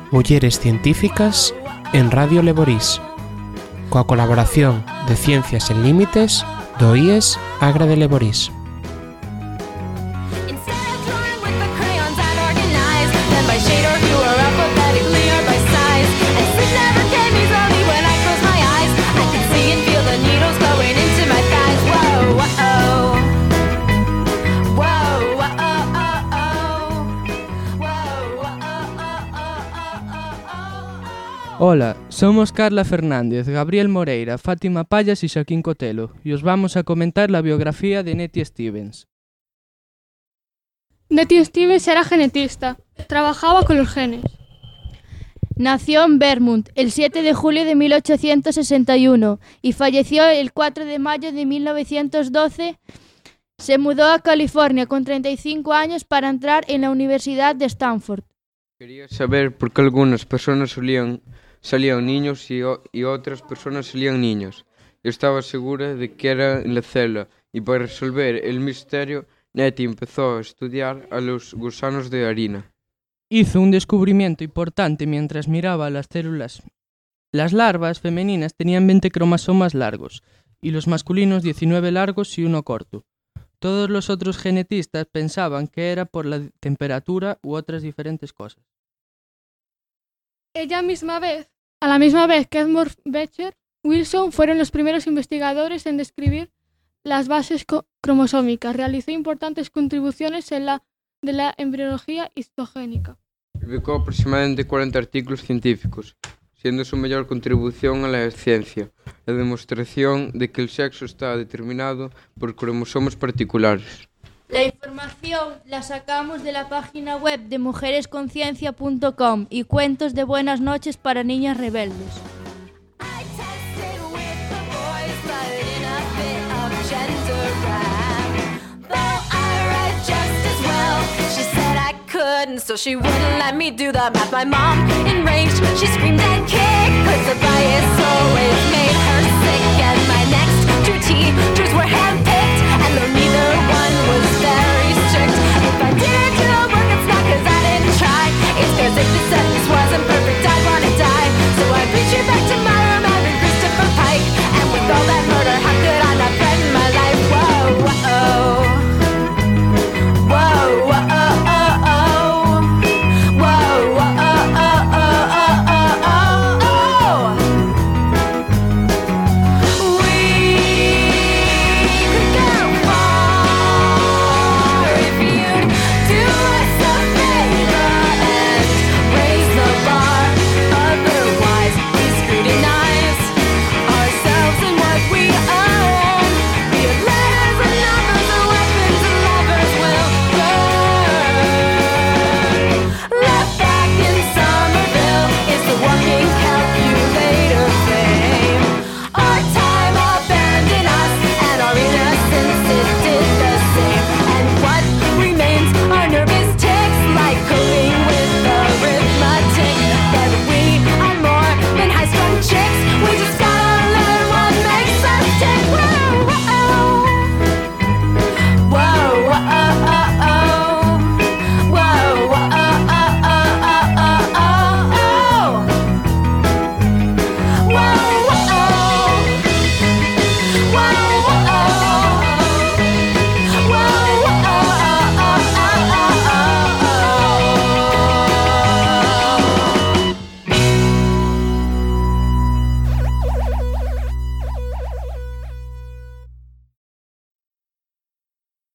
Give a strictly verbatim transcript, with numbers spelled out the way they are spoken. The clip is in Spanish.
Mulleres Científicas en Radio Leborís, coa colaboración de Ciencias Sen Límites do I E S Agra de Leborís. Hola, somos Carla Fernández, Gabriel Moreira, Fátima Payas y Xaquín Cotelo y os vamos a comentar la biografía de Nettie Stevens. Nettie Stevens era genetista, trabajaba con los genes. Nació en Vermont el siete de julio de mil ochocientos sesenta y uno y falleció el cuatro de mayo de mil novecientos doce. Se mudó a California con treinta y cinco años para entrar en la Universidad de Stanford. Quería saber por qué algunas personas solían, salían niños y, o, y otras personas salían niños. Yo estaba segura de que era en la célula y para resolver el misterio, Nettie empezó a estudiar a los gusanos de harina. Hizo un descubrimiento importante mientras miraba las células. Las larvas femeninas tenían veinte cromosomas largos y los masculinos diecinueve largos y uno corto. Todos los otros genetistas pensaban que era por la temperatura u otras diferentes cosas. Ella misma vez, a la misma vez que Edmund Beecher Wilson, fueron los primeros investigadores en describir las bases co- cromosómicas. Realizó importantes contribuciones en la de la embriología histogénica. Publicó aproximadamente cuarenta artículos científicos, siendo su mayor contribución a la ciencia la demostración de que el sexo está determinado por cromosomas particulares. La información la sacamos de la página web de mujeres conciencia punto com y cuentos de buenas noches para niñas rebeldes. So she wouldn't let me do the math. My mom, enraged, she screamed and kicked.